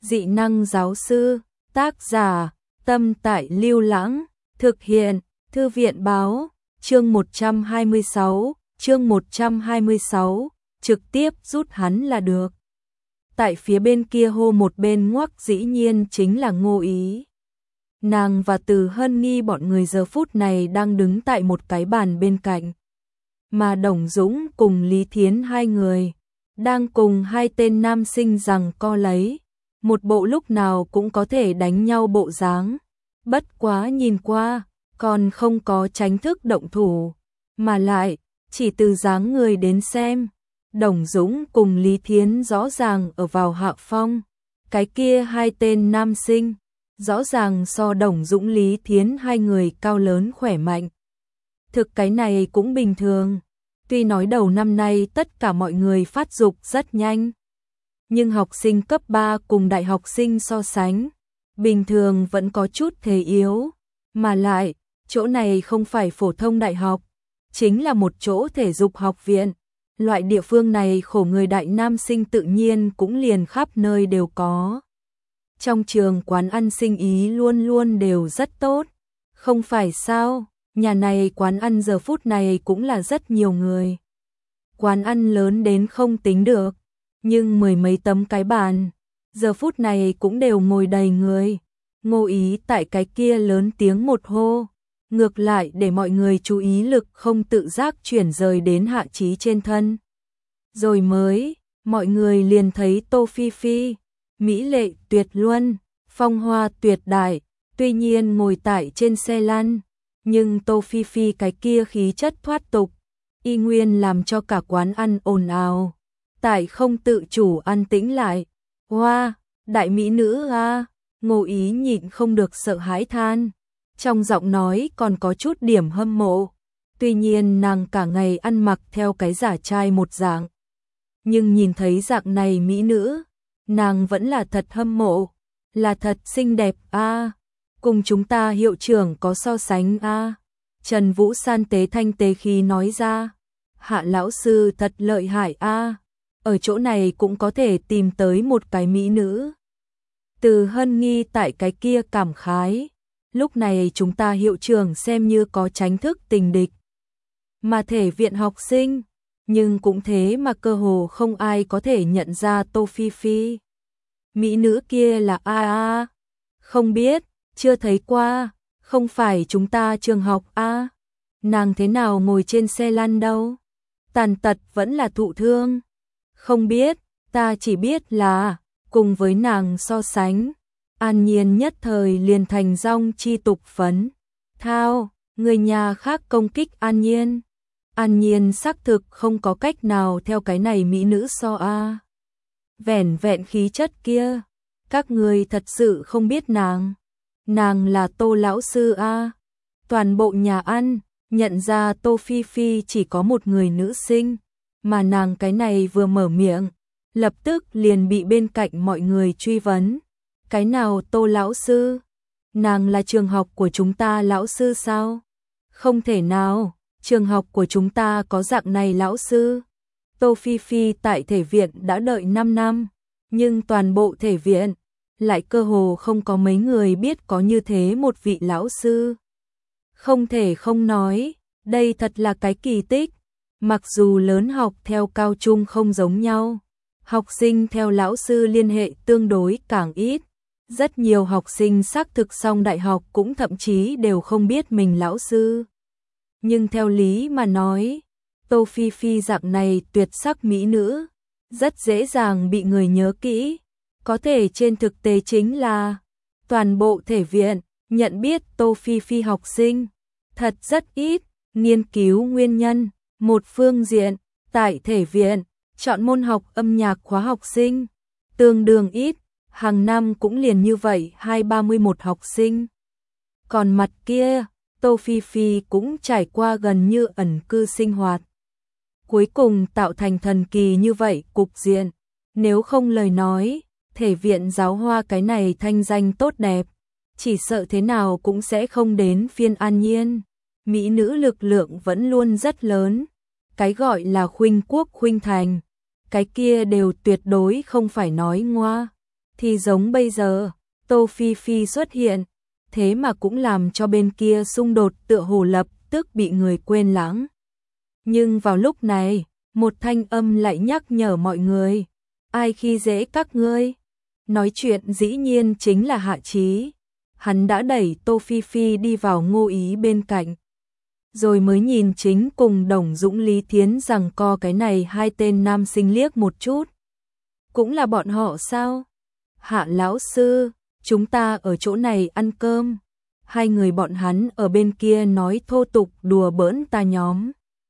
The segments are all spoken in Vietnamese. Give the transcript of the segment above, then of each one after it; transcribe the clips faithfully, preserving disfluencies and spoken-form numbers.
Dị năng giáo sư, tác giả, Tâm Tại Lưu Lãng, thực hiện, Thư viện báo, chương một trăm hai mươi sáu, chương một trăm hai mươi sáu, trực tiếp rút hắn là được. Tại phía bên kia hô một bên ngoắc dĩ nhiên chính là Ngô Ý. Nàng và Từ Hân Nghi bọn người giờ phút này đang đứng tại một cái bàn bên cạnh. Mà Đồng Dũng cùng Lý Thiến hai người, đang cùng hai tên nam sinh giằng co lấy. Một bộ lúc nào cũng có thể đánh nhau bộ dáng. Bất quá nhìn qua, còn không có tránh thức động thủ. Mà lại, chỉ từ dáng người đến xem, Đồng Dũng cùng Lý Thiến rõ ràng ở vào hạ phong. Cái kia hai tên nam sinh, rõ ràng so Đồng Dũng Lý Thiến hai người cao lớn khỏe mạnh. Thực cái này cũng bình thường. Tuy nói đầu năm nay tất cả mọi người phát dục rất nhanh, nhưng học sinh cấp ba cùng đại học sinh so sánh, bình thường vẫn có chút thể yếu. Mà lại, chỗ này không phải phổ thông đại học, chính là một chỗ thể dục học viện. Loại địa phương này khổ người đại nam sinh tự nhiên cũng liền khắp nơi đều có. Trong trường quán ăn sinh ý luôn luôn đều rất tốt. Không phải sao, nhà này quán ăn giờ phút này cũng là rất nhiều người. Quán ăn lớn đến không tính được, nhưng mười mấy tấm cái bàn, giờ phút này cũng đều ngồi đầy người. Ngô Ý tại cái kia lớn tiếng một hô, ngược lại để mọi người chú ý lực không tự giác chuyển rời đến Hạ Chí trên thân. Rồi mới, mọi người liền thấy Tô Phi Phi, mỹ lệ tuyệt luân, phong hoa tuyệt đại, tuy nhiên ngồi tại trên xe lăn, nhưng Tô Phi Phi cái kia khí chất thoát tục, y nguyên làm cho cả quán ăn ồn ào. Tại không tự chủ an tĩnh lại. Hoa, wow, đại mỹ nữ a, Ngô Ý nhịn không được sợ hãi than. Trong giọng nói còn có chút điểm hâm mộ. Tuy nhiên nàng cả ngày ăn mặc theo cái giả trai một dạng. Nhưng nhìn thấy dạng này mỹ nữ, nàng vẫn là thật hâm mộ. Là thật xinh đẹp a, cùng chúng ta hiệu trưởng có so sánh a. Trần Vũ san tế thanh tế khí nói ra. Hạ lão sư thật lợi hại a. Ở chỗ này cũng có thể tìm tới một cái mỹ nữ. Từ Hân Nghi tại cái kia cảm khái. Lúc này chúng ta hiệu trưởng xem như có tránh thức tình địch. Mà thể viện học sinh, nhưng cũng thế mà cơ hồ không ai có thể nhận ra Tô Phi Phi. Mỹ nữ kia là ai a? Không biết, chưa thấy qua, không phải chúng ta trường học a. Nàng thế nào ngồi trên xe lăn đâu? Tàn tật vẫn là thụ thương. Không biết, ta chỉ biết là, cùng với nàng so sánh, An Nhiên nhất thời liền thành rong chi tục phấn. Thao, người nhà khác công kích An Nhiên. An Nhiên xác thực không có cách nào theo cái này mỹ nữ so a. Vẻn vẹn khí chất kia, các người thật sự không biết nàng. Nàng là Tô lão sư a. Toàn bộ nhà ăn, nhận ra Tô Phi Phi chỉ có một người nữ sinh. Mà nàng cái này vừa mở miệng, lập tức liền bị bên cạnh mọi người truy vấn. Cái nào Tô lão sư? Nàng là trường học của chúng ta lão sư sao? Không thể nào, trường học của chúng ta có dạng này lão sư. Tô Phi Phi tại thể viện đã đợi năm năm, nhưng toàn bộ thể viện lại cơ hồ không có mấy người biết có như thế một vị lão sư. Không thể không nói, đây thật là cái kỳ tích. Mặc dù lớn học theo cao trung không giống nhau, học sinh theo lão sư liên hệ tương đối càng ít. Rất nhiều học sinh xác thực xong đại học cũng thậm chí đều không biết mình lão sư. Nhưng theo lý mà nói, Tô Phi Phi dạng này tuyệt sắc mỹ nữ, rất dễ dàng bị người nhớ kỹ. Có thể trên thực tế chính là, toàn bộ thể viện, nhận biết Tô Phi Phi học sinh, thật rất ít. Nghiên cứu nguyên nhân. Một phương diện, tại thể viện, chọn môn học âm nhạc khóa học sinh, tương đương ít, hàng năm cũng liền như vậy hai ba mươi mốt học sinh. Còn mặt kia, Tô Phi Phi cũng trải qua gần như ẩn cư sinh hoạt. Cuối cùng tạo thành thần kỳ như vậy cục diện, nếu không lời nói, thể viện giáo hoa cái này thanh danh tốt đẹp, chỉ sợ thế nào cũng sẽ không đến phiên An Nhiên. Mỹ nữ lực lượng vẫn luôn rất lớn. Cái gọi là khuynh quốc khuynh thành, cái kia đều tuyệt đối không phải nói ngoa. Thì giống bây giờ, Tô Phi Phi xuất hiện, thế mà cũng làm cho bên kia xung đột tựa hồ lập tức bị người quên lãng. Nhưng vào lúc này, một thanh âm lại nhắc nhở mọi người, ai khi dễ các ngươi? Nói chuyện dĩ nhiên chính là Hạ Chí. Hắn đã đẩy Tô Phi Phi đi vào Ngô Ý bên cạnh. Rồi mới nhìn chính cùng Đồng Dũng Lý Thiến rằng co cái này hai tên nam sinh liếc một chút. Cũng là bọn họ sao? Hạ lão sư, chúng ta ở chỗ này ăn cơm. Hai người bọn hắn ở bên kia nói thô tục đùa bỡn ta nhóm.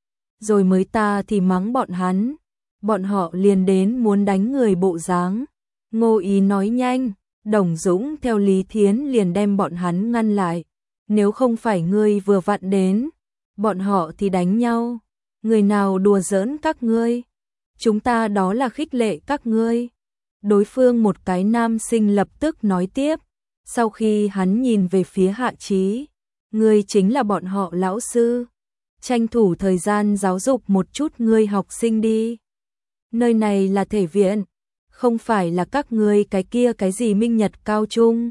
Rồi mới ta thì mắng bọn hắn. Bọn họ liền đến muốn đánh người bộ dáng. Ngô Ý nói nhanh, Đồng Dũng theo Lý Thiến liền đem bọn hắn ngăn lại. Nếu không phải ngươi vừa vặn đến, bọn họ thì đánh nhau. Người nào đùa giỡn các ngươi? Chúng ta đó là khích lệ các ngươi. Đối phương một cái nam sinh lập tức nói tiếp, sau khi hắn nhìn về phía Hạ Chí, ngươi chính là bọn họ lão sư, tranh thủ thời gian giáo dục một chút ngươi học sinh đi. Nơi này là thể viện, không phải là các ngươi cái kia cái gì Minh Nhật cao trung.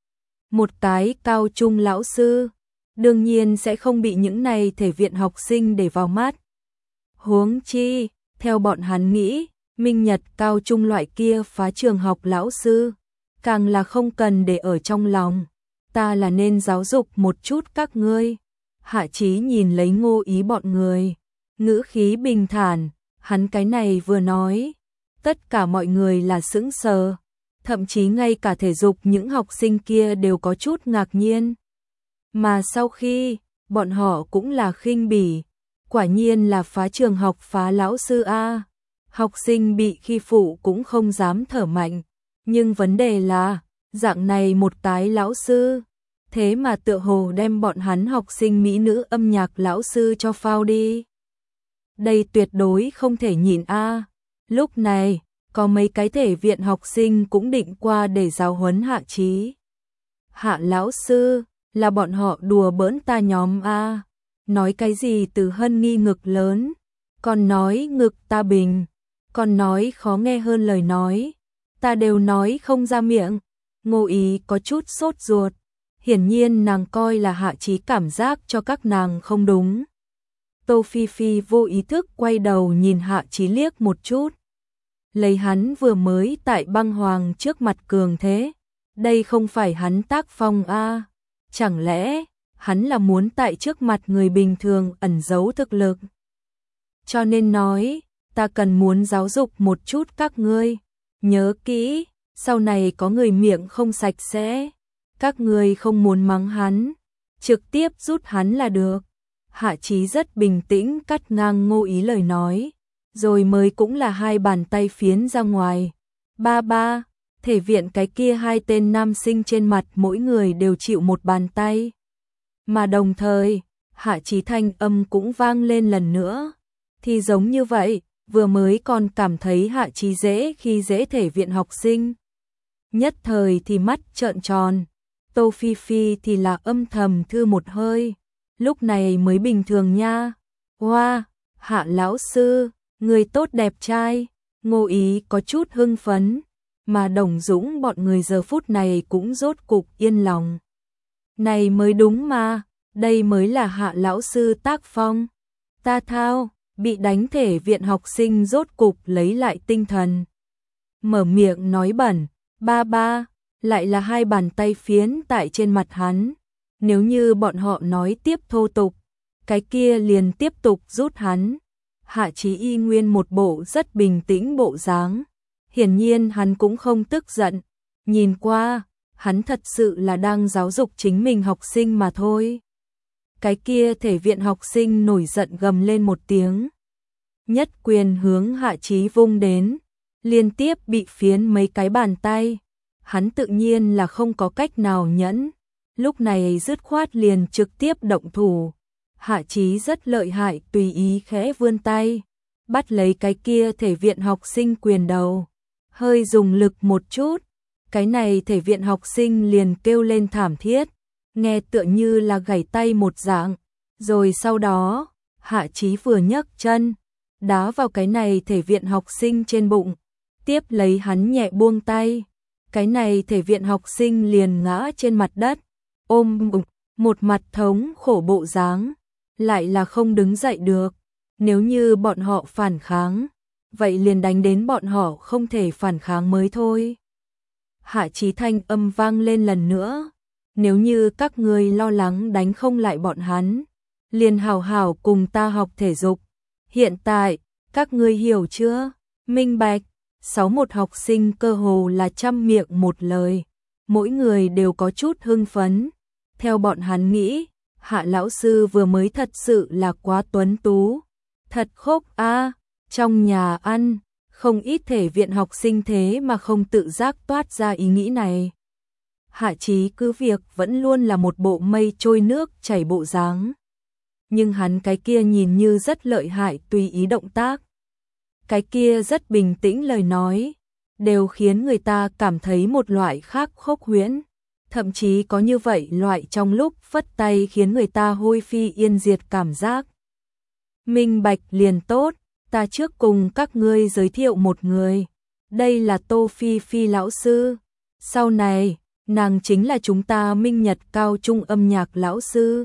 Một cái cao trung lão sư, đương nhiên sẽ không bị những này thể viện học sinh để vào mắt. Huống chi, theo bọn hắn nghĩ, Minh Nhật cao trung loại kia phá trường học lão sư, càng là không cần để ở trong lòng. Ta là nên giáo dục một chút các ngươi. Hạ Chí nhìn lấy Ngô Ý bọn người, ngữ khí bình thản, hắn cái này vừa nói, tất cả mọi người là sững sờ, thậm chí ngay cả thể dục những học sinh kia đều có chút ngạc nhiên. Mà sau khi, bọn họ cũng là khinh bỉ, quả nhiên là phá trường học phá lão sư a. Học sinh bị khi phụ cũng không dám thở mạnh, nhưng vấn đề là, dạng này một cái lão sư, thế mà tựa hồ đem bọn hắn học sinh mỹ nữ âm nhạc lão sư cho phao đi. Đây tuyệt đối không thể nhìn a. Lúc này, có mấy cái thể viện học sinh cũng định qua để giáo huấn Hạ Chí. Hạ lão sư, là bọn họ đùa bỡn ta nhóm a. Nói cái gì từ hân nghi ngực lớn, còn nói ngực ta bình, còn nói khó nghe hơn lời nói, ta đều nói không ra miệng. Ngô Ý có chút sốt ruột, hiển nhiên nàng coi là Hạ Chí cảm giác cho các nàng không đúng. Tô Phi Phi vô ý thức quay đầu nhìn Hạ Chí liếc một chút. Lấy hắn vừa mới tại băng hoàng trước mặt cường thế, đây không phải hắn tác phong a. Chẳng lẽ hắn là muốn tại trước mặt người bình thường ẩn giấu thực lực? Cho nên nói, ta cần muốn giáo dục một chút các ngươi, nhớ kỹ, sau này có người miệng không sạch sẽ, các ngươi không muốn mắng hắn, trực tiếp rút hắn là được. Hạ Chí rất bình tĩnh cắt ngang Ngô Ý lời nói, rồi mới cũng là hai bàn tay phiến ra ngoài. Ba ba, thể viện cái kia hai tên nam sinh trên mặt mỗi người đều chịu một bàn tay. Mà đồng thời, Hạ Chí thanh âm cũng vang lên lần nữa. Thì giống như vậy, vừa mới còn cảm thấy Hạ Chí dễ khi dễ thể viện học sinh. Nhất thời thì mắt trợn tròn, Tô Phi Phi thì là âm thầm thư một hơi, lúc này mới bình thường nha. Hoa, wow, Hạ lão sư, người tốt đẹp trai. Ngô Ý có chút hưng phấn, mà Đồng Dũng bọn người giờ phút này cũng rốt cục yên lòng. Này mới đúng mà, đây mới là Hạ lão sư tác phong. Ta thao, bị đánh thể viện học sinh rốt cục lấy lại tinh thần. Mở miệng nói bẩn, ba ba, lại là hai bàn tay phiến tại trên mặt hắn. Nếu như bọn họ nói tiếp thô tục, cái kia liền tiếp tục rút hắn. Hạ Chí y nguyên một bộ rất bình tĩnh bộ dáng. Hiển nhiên hắn cũng không tức giận. Nhìn qua, hắn thật sự là đang giáo dục chính mình học sinh mà thôi. Cái kia thể viện học sinh nổi giận gầm lên một tiếng. Nhất quyền hướng Hạ Chí vung đến, liên tiếp bị phiến mấy cái bàn tay. Hắn tự nhiên là không có cách nào nhẫn, lúc này dứt khoát liền trực tiếp động thủ. Hạ Chí rất lợi hại, tùy ý khẽ vươn tay, bắt lấy cái kia thể viện học sinh quyền đầu, hơi dùng lực một chút, cái này thể viện học sinh liền kêu lên thảm thiết, nghe tựa như là gãy tay một dạng. Rồi sau đó, Hạ Chí vừa nhấc chân, đá vào cái này thể viện học sinh trên bụng, tiếp lấy hắn nhẹ buông tay, Cái này thể viện học sinh liền ngã trên mặt đất, ôm bụng, một mặt thống khổ bộ dáng, lại là không đứng dậy được. Nếu như bọn họ phản kháng, vậy liền đánh đến bọn họ không thể phản kháng mới thôi. Hạ Chí thanh âm vang lên lần nữa, nếu như các ngươi lo lắng đánh không lại bọn hắn, liền hào hào cùng ta học thể dục. Hiện tại, các ngươi hiểu chưa? Minh bạch. Sáu một học sinh cơ hồ là trăm miệng một lời, mỗi người đều có chút hưng phấn. Theo bọn hắn nghĩ, Hạ lão sư vừa mới thật sự là quá tuấn tú, thật khốc a. Trong nhà ăn, không ít thể viện học sinh thế mà không tự giác toát ra ý nghĩ này. Hạ Chí cứ việc vẫn luôn là một bộ mây trôi nước chảy bộ dáng, nhưng hắn cái kia nhìn như rất lợi hại tùy ý động tác, cái kia rất bình tĩnh lời nói, đều khiến người ta cảm thấy một loại khác khốc huyễn, thậm chí có như vậy loại trong lúc phất tay khiến người ta hôi phi yên diệt cảm giác. Minh bạch liền tốt, ta trước cùng các ngươi giới thiệu một người, đây là Tô Phi Phi lão sư, sau này, nàng chính là chúng ta Minh Nhật cao trung âm nhạc lão sư.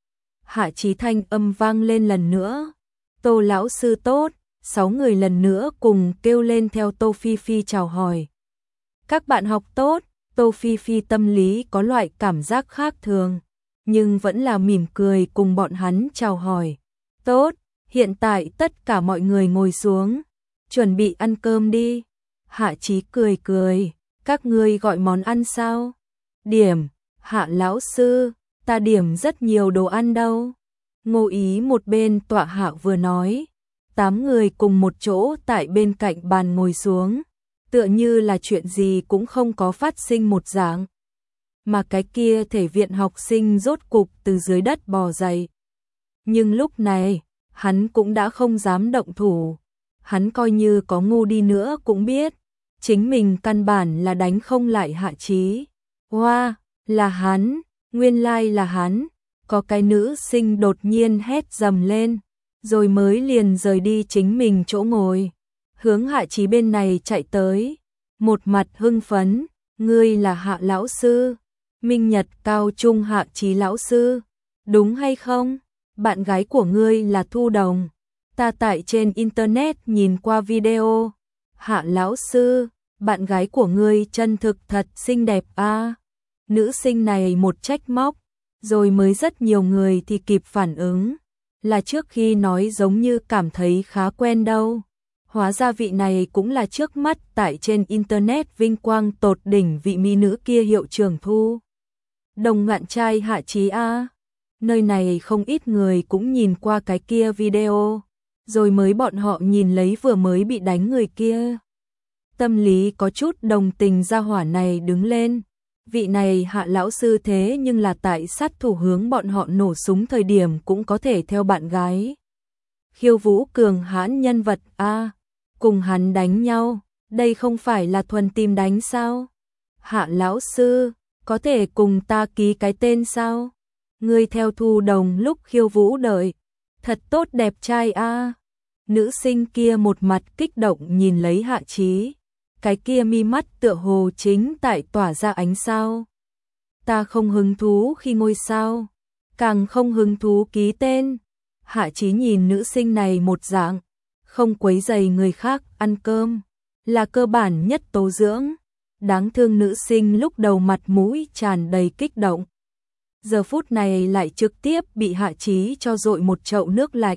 Hạ Chí thanh âm vang lên lần nữa, Tô lão sư tốt. Sáu người lần nữa cùng kêu lên theo Tô Phi Phi chào hỏi. Các bạn học tốt, Tô Phi Phi tâm lý có loại cảm giác khác thường, nhưng vẫn là mỉm cười cùng bọn hắn chào hỏi. Tốt, hiện tại tất cả mọi người ngồi xuống, chuẩn bị ăn cơm đi. Hạ Chí cười cười, các ngươi gọi món ăn sao? Điểm, Hạ lão sư, ta điểm rất nhiều đồ ăn đâu. Ngô Ý một bên tọa hạ vừa nói. Tám người cùng một chỗ tại bên cạnh bàn ngồi xuống, tựa như là chuyện gì cũng không có phát sinh một dạng. Mà cái kia thể viện học sinh rốt cục từ dưới đất bò dậy. Nhưng lúc này, hắn cũng đã không dám động thủ. Hắn coi như có ngu đi nữa cũng biết, chính mình căn bản là đánh không lại Hạ Chí. Hoa, wow, là hắn, nguyên lai là hắn. Có cái nữ sinh đột nhiên hét dầm lên, rồi mới liền rời đi chính mình chỗ ngồi, hướng Hạ Chí bên này chạy tới, một mặt hưng phấn, ngươi là Hạ lão sư, Minh Nhật cao trung Hạ Chí lão sư, đúng hay không? Bạn gái của ngươi là Thu Đồng, ta tại trên internet nhìn qua video. Hạ lão sư, bạn gái của ngươi chân thực thật xinh đẹp a. À. Nữ sinh này một trách móc, rồi mới rất nhiều người thì kịp phản ứng. Là trước khi nói giống như cảm thấy khá quen đâu. Hóa ra vị này cũng là trước mắt tại trên internet vinh quang tột đỉnh vị mỹ nữ kia hiệu trưởng Thu Đồng ngạn trai Hạ Chí a. Nơi này không ít người cũng nhìn qua cái kia video, rồi mới bọn họ nhìn lấy vừa mới bị đánh người kia. Tâm lý có chút đồng tình gia hỏa này đứng lên. Vị này Hạ lão sư thế nhưng là tại sát thủ hướng bọn họ nổ súng thời điểm cũng có thể theo bạn gái. Khiêu vũ cường hãn nhân vật a, cùng hắn đánh nhau, đây không phải là thuần tìm đánh sao? Hạ lão sư, có thể cùng ta ký cái tên sao? Ngươi theo Thu Đồng lúc khiêu vũ đợi, thật tốt đẹp trai a. Nữ sinh kia một mặt kích động nhìn lấy Hạ Chí. Cái kia mi mắt tựa hồ chính tại tỏa ra ánh sao. Ta không hứng thú khi ngôi sao, càng không hứng thú ký tên. Hạ Chí nhìn nữ sinh này một dạng, không quấy rầy người khác ăn cơm, là cơ bản nhất tố dưỡng. Đáng thương nữ sinh lúc đầu mặt mũi tràn đầy kích động. Giờ phút này lại trực tiếp bị Hạ Chí cho dội một chậu nước lạnh.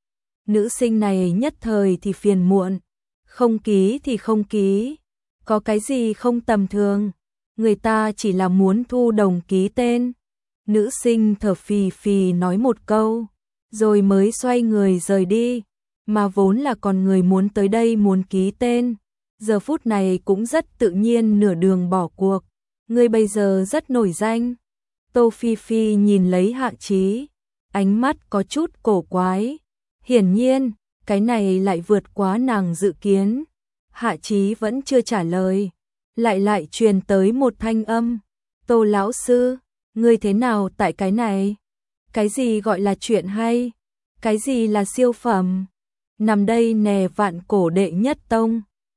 Nữ sinh này nhất thời thì phiền muộn. Không ký thì không ký, có cái gì không tầm thường, người ta chỉ là muốn Thu Đồng ký tên. Nữ sinh thở phì phì nói một câu, rồi mới xoay người rời đi, mà vốn là còn người muốn tới đây muốn ký tên, giờ phút này cũng rất tự nhiên nửa đường bỏ cuộc. Ngươi bây giờ rất nổi danh. Tô Phi Phi nhìn lấy Hạ Chí, ánh mắt có chút cổ quái, hiển nhiên cái này lại vượt quá nàng dự kiến. Hạ Chí vẫn chưa trả lời, lại lại truyền tới một thanh âm. Tô lão sư, ngươi thế nào tại cái này? Cái gì gọi là chuyện hay? Cái gì là siêu phẩm? Nằm đây nè vạn cổ đệ nhất tông.